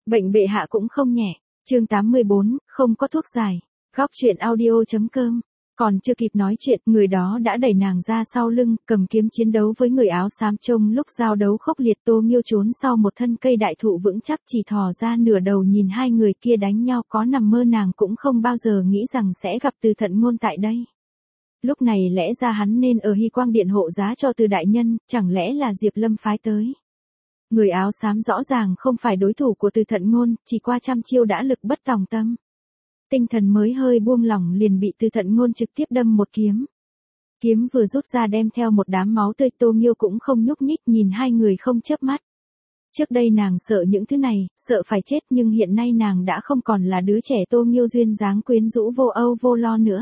Bệnh bệ hạ cũng không nhẹ. Chương 84, không có thuốc giải. Góc chuyện audio.com. Còn chưa kịp nói chuyện, người đó đã đẩy nàng ra sau lưng, cầm kiếm chiến đấu với người áo xám. Trông lúc giao đấu khốc liệt, Tô Nghiêu trốn sau một thân cây đại thụ vững chắc, chỉ thò ra nửa đầu nhìn hai người kia đánh nhau. Có nằm mơ nàng cũng không bao giờ nghĩ rằng sẽ gặp Từ Thận Ngôn tại đây. Lúc này lẽ ra hắn nên ở Hy Quang Điện hộ giá cho Từ đại nhân, chẳng lẽ là Diệp Lâm phái tới. Người áo xám rõ ràng không phải đối thủ của Từ Thận Ngôn, chỉ qua trăm chiêu đã lực bất tòng tâm. Tinh thần mới hơi buông lỏng liền bị Từ Thận Ngôn trực tiếp đâm một kiếm. Kiếm vừa rút ra đem theo một đám máu tươi. Tô Nghiêu cũng không nhúc nhích, nhìn hai người không chớp mắt. Trước đây nàng sợ những thứ này, sợ phải chết, nhưng hiện nay nàng đã không còn là đứa trẻ Tô Nghiêu duyên dáng quyến rũ vô âu vô lo nữa.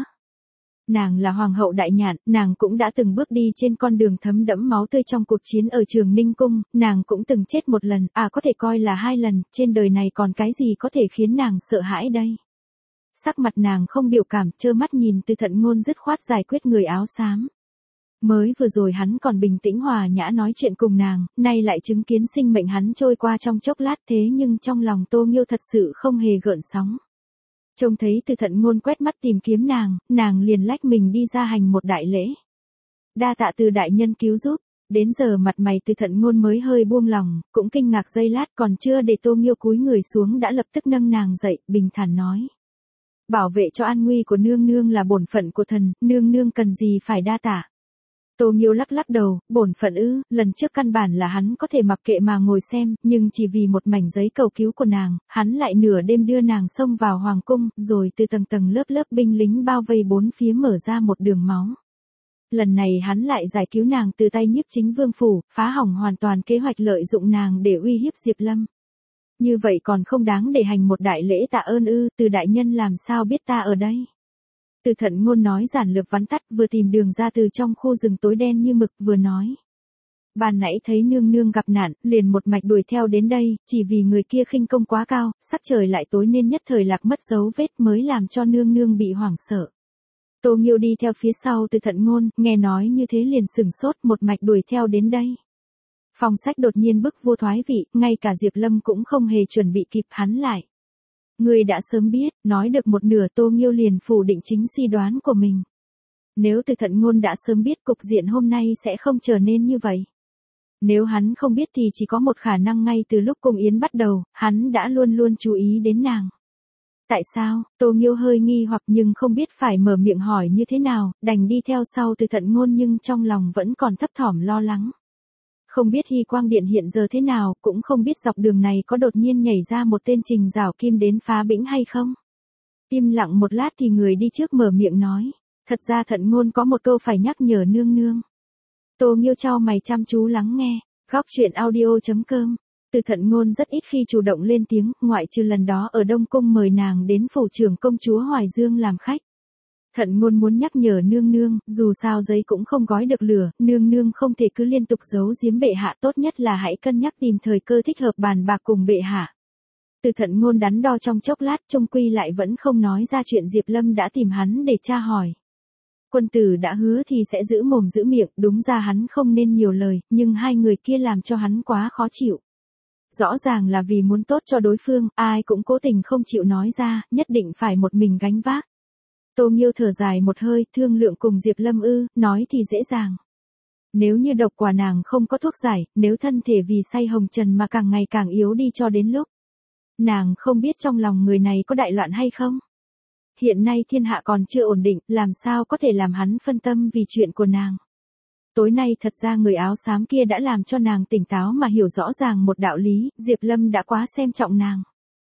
Nàng là hoàng hậu đại nhạn, nàng cũng đã từng bước đi trên con đường thấm đẫm máu tươi trong cuộc chiến ở Trường Ninh Cung, nàng cũng từng chết một lần, có thể coi là hai lần, trên đời này còn cái gì có thể khiến nàng sợ hãi đây. Sắc mặt nàng không biểu cảm, trơ mắt nhìn Từ Thận Ngôn dứt khoát giải quyết người áo xám. Mới vừa rồi hắn còn bình tĩnh hòa nhã nói chuyện cùng nàng, nay lại chứng kiến sinh mệnh hắn trôi qua trong chốc lát, thế nhưng trong lòng Tô Nghiêu thật sự không hề gợn sóng. Trông thấy Từ Thận Ngôn quét mắt tìm kiếm nàng liền lách mình đi ra hành một đại lễ. Đa tạ Từ đại nhân cứu giúp. Đến giờ mặt mày Từ Thận Ngôn mới hơi buông lòng, cũng kinh ngạc giây lát, còn chưa để Tô Nghiêu cúi người xuống đã lập tức nâng nàng dậy, bình thản nói. Bảo vệ cho an nguy của nương nương là bổn phận của thần, nương nương cần gì phải đa tạ. Tô Nghiêu lắc lắc đầu, bổn phận ư, lần trước căn bản là hắn có thể mặc kệ mà ngồi xem, nhưng chỉ vì một mảnh giấy cầu cứu của nàng, hắn lại nửa đêm đưa nàng xông vào hoàng cung, rồi từ tầng tầng lớp lớp binh lính bao vây bốn phía mở ra một đường máu. Lần này hắn lại giải cứu nàng từ tay Nhiếp Chính Vương phủ, phá hỏng hoàn toàn kế hoạch lợi dụng nàng để uy hiếp Diệp Lâm. Như vậy còn không đáng để hành một đại lễ tạ ơn ư? Từ đại nhân làm sao biết ta ở đây? Từ Thận Ngôn nói giản lược vắn tắt, vừa tìm đường ra từ trong khu rừng tối đen như mực, vừa nói. Ban nãy thấy nương nương gặp nạn, liền một mạch đuổi theo đến đây, chỉ vì người kia khinh công quá cao, sắc trời lại tối nên nhất thời lạc mất dấu vết mới làm cho nương nương bị hoảng sợ. Tô Nghiêu đi theo phía sau Từ Thận Ngôn, nghe nói như thế liền sửng sốt, một mạch đuổi theo đến đây. Phong Sách đột nhiên bức vua thoái vị, ngay cả Diệp Lâm cũng không hề chuẩn bị kịp hắn lại. Người đã sớm biết, nói được một nửa Tô Nghiêu liền phủ định chính suy đoán của mình. Nếu Từ Thận Ngôn đã sớm biết cục diện hôm nay sẽ không trở nên như vậy. Nếu hắn không biết thì chỉ có một khả năng, ngay từ lúc cung yến bắt đầu, hắn đã luôn luôn chú ý đến nàng. Tại sao? Tô Nghiêu hơi nghi hoặc nhưng không biết phải mở miệng hỏi như thế nào, đành đi theo sau Từ Thận Ngôn nhưng trong lòng vẫn còn thấp thỏm lo lắng. Không biết Hy Quang Điện hiện giờ thế nào, cũng không biết dọc đường này có đột nhiên nhảy ra một tên Trình Giảo Kim đến phá bĩnh hay không. Im lặng một lát thì người đi trước mở miệng nói, thật ra Thận Ngôn có một câu phải nhắc nhở nương nương. Tô Nghiêu chau mày chăm chú lắng nghe, góc chuyện audio.com. Từ Thận Ngôn rất ít khi chủ động lên tiếng, ngoại trừ lần đó ở Đông Cung mời nàng đến phủ trưởng công chúa Hoài Dương làm khách. Thận Ngôn muốn nhắc nhở nương nương, dù sao giấy cũng không gói được lửa, nương nương không thể cứ liên tục giấu giếm bệ hạ, tốt nhất là hãy cân nhắc tìm thời cơ thích hợp bàn bạc cùng bệ hạ. Từ Thận Ngôn đắn đo trong chốc lát, chung quy lại vẫn không nói ra chuyện Diệp Lâm đã tìm hắn để tra hỏi. Quân tử đã hứa thì sẽ giữ mồm giữ miệng, đúng ra hắn không nên nhiều lời, nhưng hai người kia làm cho hắn quá khó chịu. Rõ ràng là vì muốn tốt cho đối phương, ai cũng cố tình không chịu nói ra, nhất định phải một mình gánh vác. Tô Nghiêu thở dài một hơi, thương lượng cùng Diệp Lâm ư, nói thì dễ dàng. Nếu như độc quả nàng không có thuốc giải, nếu thân thể vì say hồng trần mà càng ngày càng yếu đi cho đến lúc. Nàng không biết trong lòng người này có đại loạn hay không. Hiện nay thiên hạ còn chưa ổn định, làm sao có thể làm hắn phân tâm vì chuyện của nàng. Tối nay thật ra người áo xám kia đã làm cho nàng tỉnh táo mà hiểu rõ ràng một đạo lý, Diệp Lâm đã quá xem trọng nàng.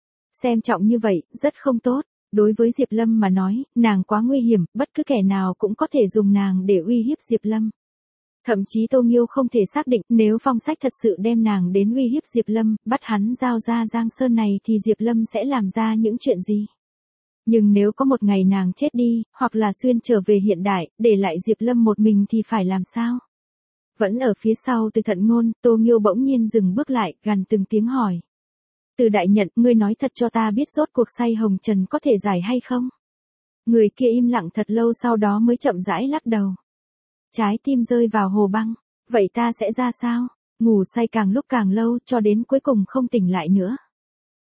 Xem trọng như vậy, rất không tốt. Đối với Diệp Lâm mà nói, nàng quá nguy hiểm, bất cứ kẻ nào cũng có thể dùng nàng để uy hiếp Diệp Lâm. Thậm chí Tô Nghiêu không thể xác định, nếu Phong Sách thật sự đem nàng đến uy hiếp Diệp Lâm, bắt hắn giao ra Giang Sơn này thì Diệp Lâm sẽ làm ra những chuyện gì. Nhưng nếu có một ngày nàng chết đi, hoặc là xuyên trở về hiện đại, để lại Diệp Lâm một mình thì phải làm sao? Vẫn ở phía sau Từ Thận Ngôn, Tô Nghiêu bỗng nhiên dừng bước lại, gằn từng tiếng hỏi. Từ đại nhận, ngươi nói thật cho ta biết rốt cuộc say hồng trần có thể giải hay không? Người kia im lặng thật lâu sau đó mới chậm rãi lắc đầu. Trái tim rơi vào hồ băng, vậy ta sẽ ra sao? Ngủ say càng lúc càng lâu cho đến cuối cùng không tỉnh lại nữa.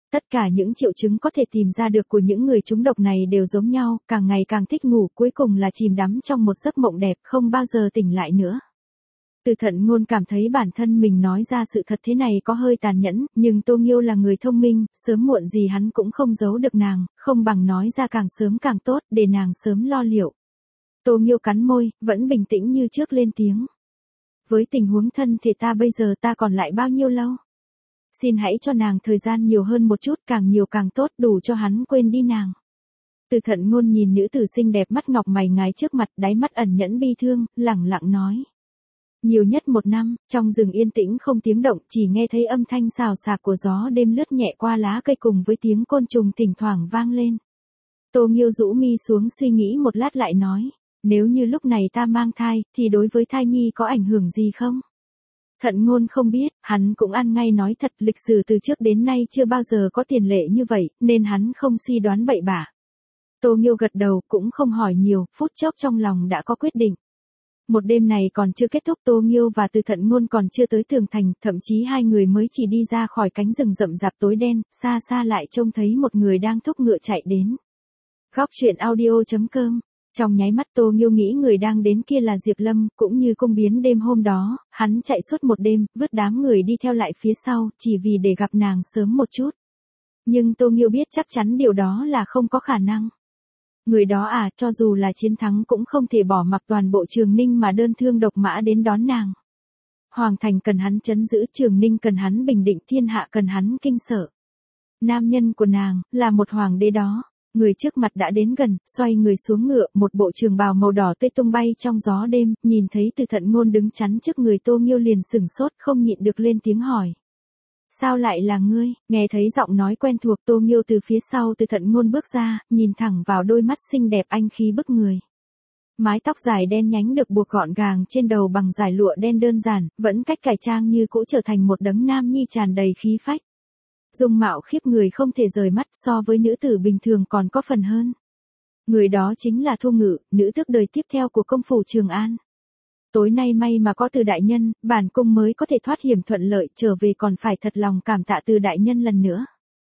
Tất cả những triệu chứng có thể tìm ra được của những người trúng độc này đều giống nhau, càng ngày càng thích ngủ, cuối cùng là chìm đắm trong một giấc mộng đẹp không bao giờ tỉnh lại nữa. Từ Thận Ngôn cảm thấy bản thân mình nói ra sự thật thế này có hơi tàn nhẫn, nhưng Tô Nghiêu là người thông minh, sớm muộn gì hắn cũng không giấu được nàng, không bằng nói ra càng sớm càng tốt, để nàng sớm lo liệu. Tô Nghiêu cắn môi, vẫn bình tĩnh như trước lên tiếng. Với tình huống thân thể ta bây giờ ta còn lại bao nhiêu lâu? Xin hãy cho nàng thời gian nhiều hơn một chút, càng nhiều càng tốt, đủ cho hắn quên đi nàng. Từ Thận Ngôn nhìn nữ tử xinh đẹp mắt ngọc mày ngài trước mặt, đáy mắt ẩn nhẫn bi thương, lẳng lặng nói. Nhiều nhất 1 năm, trong rừng yên tĩnh không tiếng động, chỉ nghe thấy âm thanh xào xạc của gió đêm lướt nhẹ qua lá cây cùng với tiếng côn trùng thỉnh thoảng vang lên. Tô Nghiêu rũ mi xuống suy nghĩ một lát lại nói, nếu như lúc này ta mang thai, thì đối với thai nhi có ảnh hưởng gì không? Thận Ngôn không biết, hắn cũng ăn ngay nói thật, lịch sử từ trước đến nay chưa bao giờ có tiền lệ như vậy, nên hắn không suy đoán bậy bạ. Tô Nghiêu gật đầu, cũng không hỏi nhiều, phút chốc trong lòng đã có quyết định. Một đêm này còn chưa kết thúc, Tô Nghiêu và Từ Thận Ngôn còn chưa tới tường thành, thậm chí hai người mới chỉ đi ra khỏi cánh rừng rậm rạp tối đen, xa xa lại trông thấy một người đang thúc ngựa chạy đến. Góc truyện audio.com. Trong nháy mắt Tô Nghiêu nghĩ người đang đến kia là Diệp Lâm, cũng như cung biến đêm hôm đó, hắn chạy suốt một đêm, vứt đám người đi theo lại phía sau, chỉ vì để gặp nàng sớm một chút. Nhưng Tô Nghiêu biết chắc chắn điều đó là không có khả năng. Người đó cho dù là chiến thắng cũng không thể bỏ mặc toàn bộ Trường Ninh mà đơn thương độc mã đến đón nàng. Hoàng thành cần hắn trấn giữ, Trường Ninh cần hắn bình định, thiên hạ cần hắn kinh sợ. Nam nhân của nàng, là một hoàng đế đó. Người trước mặt đã đến gần, xoay người xuống ngựa, một bộ trường bào màu đỏ tươi tung bay trong gió đêm, nhìn thấy Từ Thận Ngôn đứng chắn trước người Tô Nghiêu liền sửng sốt, không nhịn được lên tiếng hỏi. Sao lại là ngươi? Nghe thấy giọng nói quen thuộc, Tô Nghiêu từ phía sau Từ Thận Ngôn bước ra, nhìn thẳng vào đôi mắt xinh đẹp anh khí bức người. Mái tóc dài đen nhánh được buộc gọn gàng trên đầu bằng dải lụa đen đơn giản, vẫn cách cải trang như cũ trở thành một đấng nam nhi tràn đầy khí phách. Dung mạo khiếp người không thể rời mắt, so với nữ tử bình thường còn có phần hơn. Người đó chính là Thu Ngự, nữ tước đời tiếp theo của công phủ Trường An. Tối nay may mà có Từ đại nhân, bản cung mới có thể thoát hiểm thuận lợi, trở về còn phải thật lòng cảm tạ Từ đại nhân lần nữa.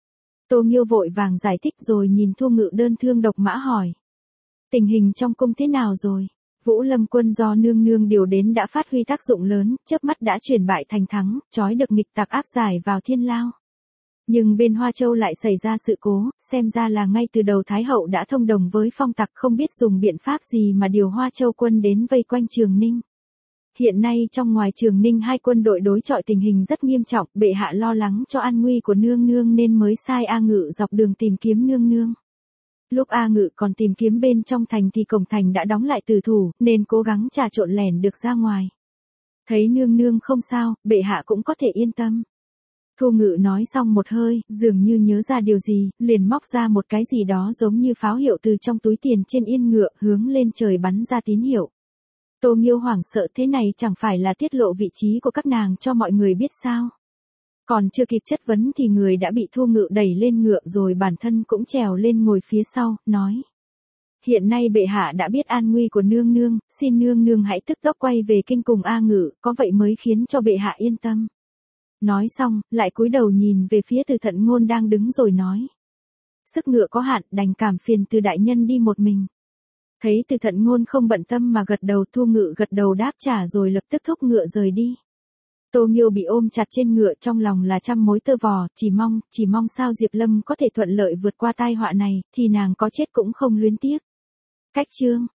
Tô Nghiêu vội vàng giải thích rồi nhìn Thu Ngự đơn thương độc mã hỏi. Tình hình trong cung thế nào rồi? Vũ Lâm quân do nương nương điều đến đã phát huy tác dụng lớn, chớp mắt đã chuyển bại thành thắng, trói được nghịch tặc áp giải vào thiên lao. Nhưng bên Hoa Châu lại xảy ra sự cố, xem ra là ngay từ đầu Thái Hậu đã thông đồng với phong tặc, không biết dùng biện pháp gì mà điều Hoa Châu quân đến vây quanh Trường Ninh. Hiện nay trong ngoài Trường Ninh hai quân đội đối chọi tình hình rất nghiêm trọng, bệ hạ lo lắng cho an nguy của nương nương nên mới sai A Ngự dọc đường tìm kiếm nương nương. Lúc A Ngự còn tìm kiếm bên trong thành thì cổng thành đã đóng lại tử thủ, nên cố gắng trà trộn lẻn được ra ngoài. Thấy nương nương không sao, bệ hạ cũng có thể yên tâm. Thu Ngự nói xong một hơi, dường như nhớ ra điều gì, liền móc ra một cái gì đó giống như pháo hiệu từ trong túi tiền trên yên ngựa, hướng lên trời bắn ra tín hiệu. Tô Nghiêu hoảng sợ, thế này chẳng phải là tiết lộ vị trí của các nàng cho mọi người biết sao? Còn chưa kịp chất vấn thì người đã bị Thu Ngự đẩy lên ngựa rồi bản thân cũng trèo lên ngồi phía sau, nói. Hiện nay bệ hạ đã biết an nguy của nương nương, xin nương nương hãy tức tốc quay về kinh cùng A Ngự, có vậy mới khiến cho bệ hạ yên tâm. Nói xong, lại cúi đầu nhìn về phía Từ Thận Ngôn đang đứng rồi nói. Sức ngựa có hạn, đành cảm phiền Từ đại nhân đi một mình. Thấy Từ Thận Ngôn không bận tâm mà gật đầu, Thu Ngự gật đầu đáp trả rồi lập tức thúc ngựa rời đi. Tô Nghiêu bị ôm chặt trên ngựa, trong lòng là trăm mối tơ vò, chỉ mong sao Diệp Lâm có thể thuận lợi vượt qua tai họa này, thì nàng có chết cũng không luyến tiếc. Cách chương